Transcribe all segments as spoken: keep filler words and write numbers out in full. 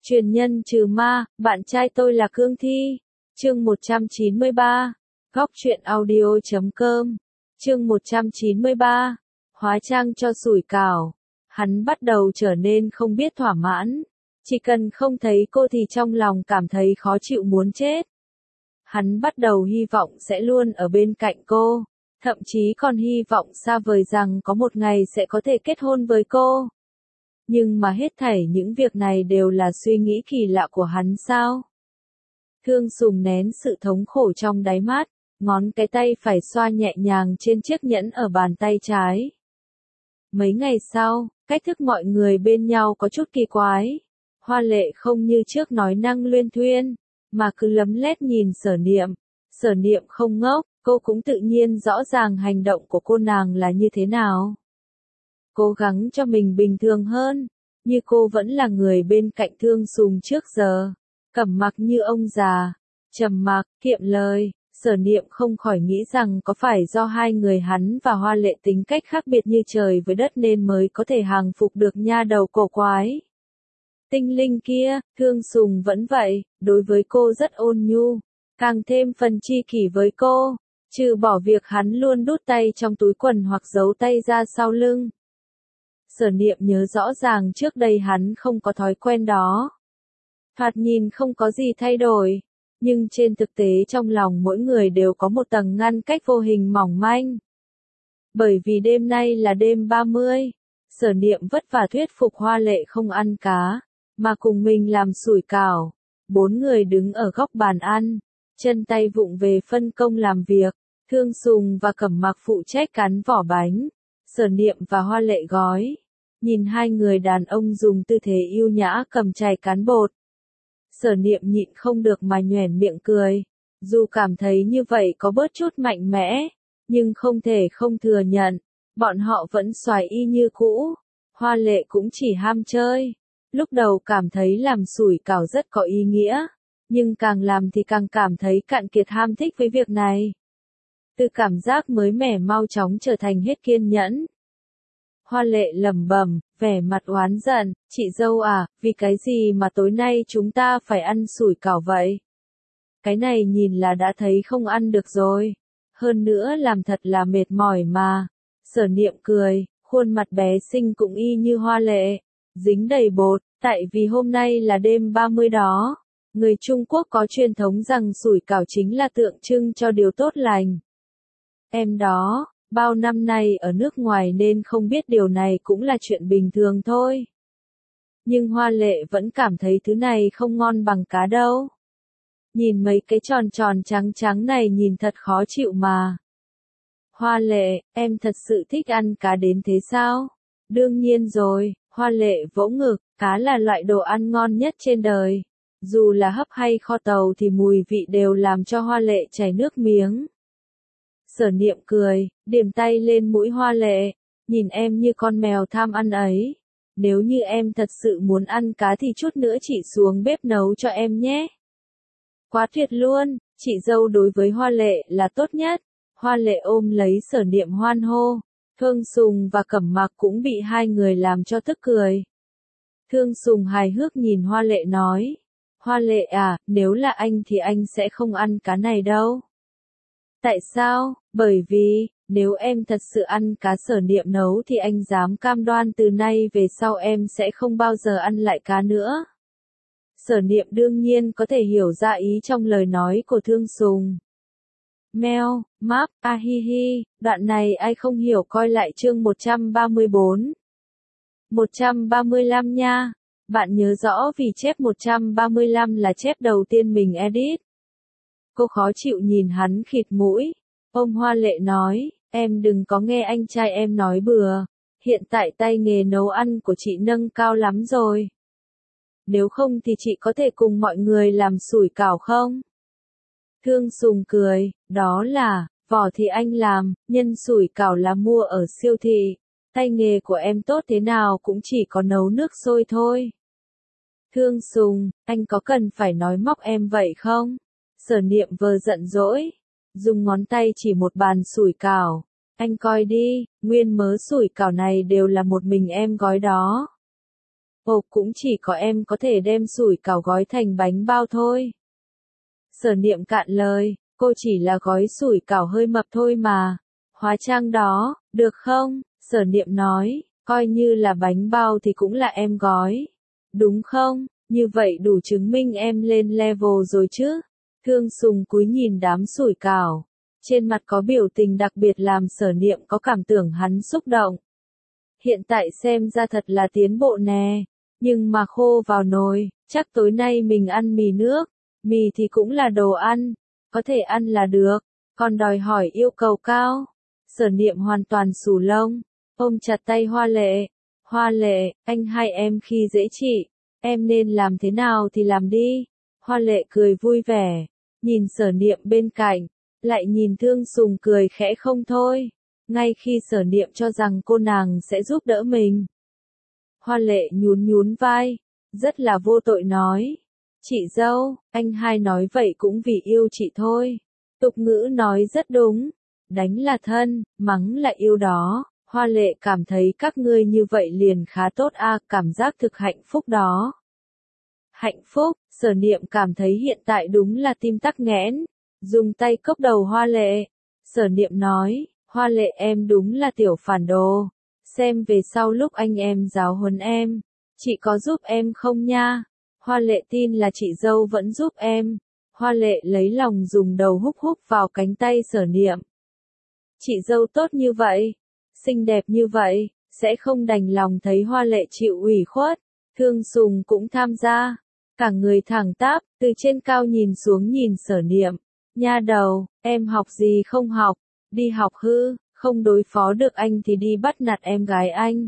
Truyền nhân trừ ma, bạn trai tôi là Cương Thi. Chương một trăm chín mươi ba. Góc truyện audio chấm com. Chương một trăm chín mươi ba. Hóa trang cho sủi cảo. Hắn bắt đầu trở nên không biết thỏa mãn. Chỉ cần không thấy cô thì trong lòng cảm thấy khó chịu muốn chết. Hắn bắt đầu hy vọng sẽ luôn ở bên cạnh cô. Thậm chí còn hy vọng xa vời rằng có một ngày sẽ có thể kết hôn với cô. Nhưng mà hết thảy những việc này đều là suy nghĩ kỳ lạ của hắn sao? Thương Sùng nén sự thống khổ trong đáy mắt, ngón cái tay phải xoa nhẹ nhàng trên chiếc nhẫn ở bàn tay trái. Mấy ngày sau, cách thức mọi người bên nhau có chút kỳ quái. Hoa Lệ không như trước nói năng luyên thuyên, mà cứ lấm lét nhìn Sở Niệm. Sở Niệm không ngốc, cô cũng tự nhiên rõ ràng hành động của cô nàng là như thế nào. Cố gắng cho mình bình thường hơn, như cô vẫn là người bên cạnh Thương Sùng trước giờ. Cẩm Mặc như ông già, trầm mặc, kiệm lời. Sở Niệm không khỏi nghĩ rằng có phải do hai người hắn và Hoa Lệ tính cách khác biệt như trời với đất nên mới có thể hàng phục được nha đầu cổ quái. Tinh linh kia, Thương Sùng vẫn vậy, đối với cô rất ôn nhu, càng thêm phần chi kỷ với cô, trừ bỏ việc hắn luôn đút tay trong túi quần hoặc giấu tay ra sau lưng. Sở Niệm nhớ rõ ràng trước đây hắn không có thói quen đó. Thoạt nhìn không có gì thay đổi, nhưng trên thực tế trong lòng mỗi người đều có một tầng ngăn cách vô hình mỏng manh. Bởi vì đêm nay là đêm ba mươi, Sở Niệm vất vả thuyết phục Hoa Lệ không ăn cá, mà cùng mình làm sủi cảo. Bốn người đứng ở góc bàn ăn, chân tay vụng về phân công làm việc. Thương Sùng và Cẩm Mặc phụ trách cắn vỏ bánh, Sở Niệm và Hoa Lệ gói. Nhìn hai người đàn ông dùng tư thế yêu nhã cầm chày cán bột, Sở Niệm nhịn không được mà nhoẻn miệng cười. Dù cảm thấy như vậy có bớt chút mạnh mẽ, nhưng không thể không thừa nhận, bọn họ vẫn xoài y như cũ. Hoa Lệ cũng chỉ ham chơi. Lúc đầu cảm thấy làm sủi cảo rất có ý nghĩa, nhưng càng làm thì càng cảm thấy cạn kiệt ham thích với việc này. Từ cảm giác mới mẻ mau chóng trở thành hết kiên nhẫn. Hoa Lệ lẩm bẩm, vẻ mặt oán giận, chị dâu à, vì cái gì mà tối nay chúng ta phải ăn sủi cảo vậy? Cái này nhìn là đã thấy không ăn được rồi. Hơn nữa làm thật là mệt mỏi mà. Sở Niệm cười, khuôn mặt bé xinh cũng y như Hoa Lệ, dính đầy bột, tại vì hôm nay là đêm ba mươi đó. Người Trung Quốc có truyền thống rằng sủi cảo chính là tượng trưng cho điều tốt lành. Em đó, bao năm nay ở nước ngoài nên không biết điều này cũng là chuyện bình thường thôi. Nhưng Hoa Lệ vẫn cảm thấy thứ này không ngon bằng cá đâu. Nhìn mấy cái tròn tròn trắng trắng này nhìn thật khó chịu mà. Hoa Lệ, em thật sự thích ăn cá đến thế sao? Đương nhiên rồi, Hoa Lệ vỗ ngực, cá là loại đồ ăn ngon nhất trên đời. Dù là hấp hay kho tàu thì mùi vị đều làm cho Hoa Lệ chảy nước miếng. Sở Niệm cười, điểm tay lên mũi Hoa Lệ, nhìn em như con mèo tham ăn ấy. Nếu như em thật sự muốn ăn cá thì chút nữa chị xuống bếp nấu cho em nhé. Quá tuyệt luôn, chị dâu đối với Hoa Lệ là tốt nhất. Hoa Lệ ôm lấy Sở Niệm hoan hô. Thương Sùng và Cẩm Mặc cũng bị hai người làm cho tức cười. Thương Sùng hài hước nhìn Hoa Lệ nói, Hoa Lệ à, nếu là anh thì anh sẽ không ăn cá này đâu. Tại sao? Bởi vì, nếu em thật sự ăn cá Sở Niệm nấu thì anh dám cam đoan từ nay về sau em sẽ không bao giờ ăn lại cá nữa. Sở Niệm đương nhiên có thể hiểu ra ý trong lời nói của Thương Sùng. Meo, map, a hi hi, đoạn này ai không hiểu coi lại chương một trăm ba mươi bốn. một trăm ba mươi lăm nha. Bạn nhớ rõ vì chép một trăm ba mươi lăm là chép đầu tiên mình edit. Cô khó chịu nhìn hắn khịt mũi. Ôm Hoa Lệ nói, em đừng có nghe anh trai em nói bừa. Hiện tại tay nghề nấu ăn của chị nâng cao lắm rồi. Nếu không thì chị có thể cùng mọi người làm sủi cảo không? Thương Sùng cười, đó là, vỏ thì anh làm, nhân sủi cảo là mua ở siêu thị. Tay nghề của em tốt thế nào cũng chỉ có nấu nước sôi thôi. Thương Sùng, anh có cần phải nói móc em vậy không? Sở Niệm vờ giận dỗi, dùng ngón tay chỉ một bàn sủi cảo. Anh coi đi, nguyên mớ sủi cảo này đều là một mình em gói đó. Ồ, cũng chỉ có em có thể đem sủi cảo gói thành bánh bao thôi. Sở Niệm cạn lời, cô chỉ là gói sủi cảo hơi mập thôi mà. Hóa trang đó, được không? Sở Niệm nói, coi như là bánh bao thì cũng là em gói. Đúng không? Như vậy đủ chứng minh em lên level rồi chứ? Thương Sùng cúi nhìn đám sủi cảo. Trên mặt có biểu tình đặc biệt làm Sở Niệm có cảm tưởng hắn xúc động. Hiện tại xem ra thật là tiến bộ nè. Nhưng mà khô vào nồi, chắc tối nay mình ăn mì nước. Mì thì cũng là đồ ăn. Có thể ăn là được. Còn đòi hỏi yêu cầu cao. Sở Niệm hoàn toàn xù lông. Ôm chặt tay Hoa Lệ. Hoa Lệ, anh hai em khi dễ chị. Em nên làm thế nào thì làm đi. Hoa Lệ cười vui vẻ. Nhìn Sở Niệm bên cạnh. Lại nhìn Thương Sùng cười khẽ không thôi. Ngay khi Sở Niệm cho rằng cô nàng sẽ giúp đỡ mình. Hoa Lệ nhún nhún vai. Rất là vô tội nói. Chị dâu, anh hai nói vậy cũng vì yêu chị thôi. Tục ngữ nói rất đúng. Đánh là thân, mắng là yêu đó. Hoa Lệ cảm thấy các ngươi như vậy liền khá tốt a, cảm giác thực hạnh phúc đó. Hạnh phúc, Sở Niệm cảm thấy hiện tại đúng là tim tắc nghẽn. Dùng tay cốc đầu Hoa Lệ. Sở Niệm nói, Hoa Lệ em đúng là tiểu phản đồ. Xem về sau lúc anh em giáo huấn em. Chị có giúp em không nha? Hoa Lệ tin là chị dâu vẫn giúp em. Hoa Lệ lấy lòng dùng đầu húc húc vào cánh tay Sở Niệm. Chị dâu tốt như vậy, xinh đẹp như vậy, sẽ không đành lòng thấy Hoa Lệ chịu ủy khuất. Thương Sùng cũng tham gia. Cả người thẳng tắp, từ trên cao nhìn xuống nhìn Sở Niệm. Nha đầu, em học gì không học, đi học hư, không đối phó được anh thì đi bắt nạt em gái anh.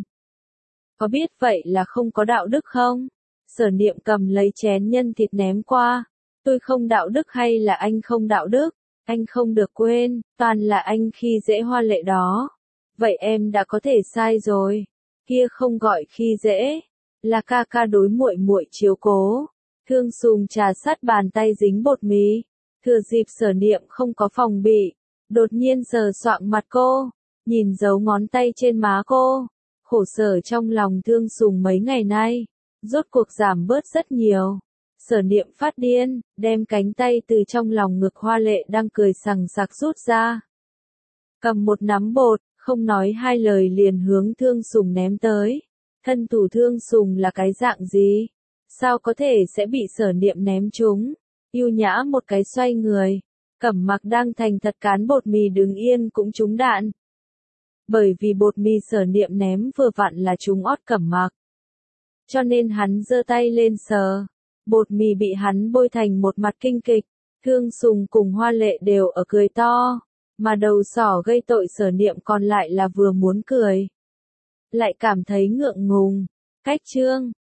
Có biết vậy là không có đạo đức không? Sở Niệm cầm lấy chén nhân thịt ném qua. Tôi không đạo đức hay là anh không đạo đức? Anh không được quên, toàn là anh khi dễ Hoa Lệ đó. Vậy em đã có thể sai rồi. Kia không gọi khi dễ, là ca ca đối muội muội chiếu cố. Thương Sùng trà sát bàn tay dính bột mì. Thừa dịp Sở Niệm không có phòng bị, đột nhiên sờ soạng mặt cô, nhìn dấu ngón tay trên má cô. Khổ sở trong lòng Thương Sùng mấy ngày nay, rốt cuộc giảm bớt rất nhiều. Sở Niệm phát điên, đem cánh tay từ trong lòng ngực Hoa Lệ đang cười sằng sặc rút ra. Cầm một nắm bột, không nói hai lời liền hướng Thương Sùng ném tới. Thân thủ Thương Sùng là cái dạng gì? Sao có thể sẽ bị Sở Niệm ném trúng? Yêu nhã một cái xoay người. Cẩm Mặc đang thành thật cán bột mì đứng yên cũng trúng đạn. Bởi vì bột mì Sở Niệm ném vừa vặn là trúng ót Cẩm Mặc. Cho nên hắn giơ tay lên sờ. Bột mì bị hắn bôi thành một mặt kinh kịch. Thương Sùng cùng Hoa Lệ đều ở cười to. Mà đầu sỏ gây tội Sở Niệm còn lại là vừa muốn cười. Lại cảm thấy ngượng ngùng. Cách chương.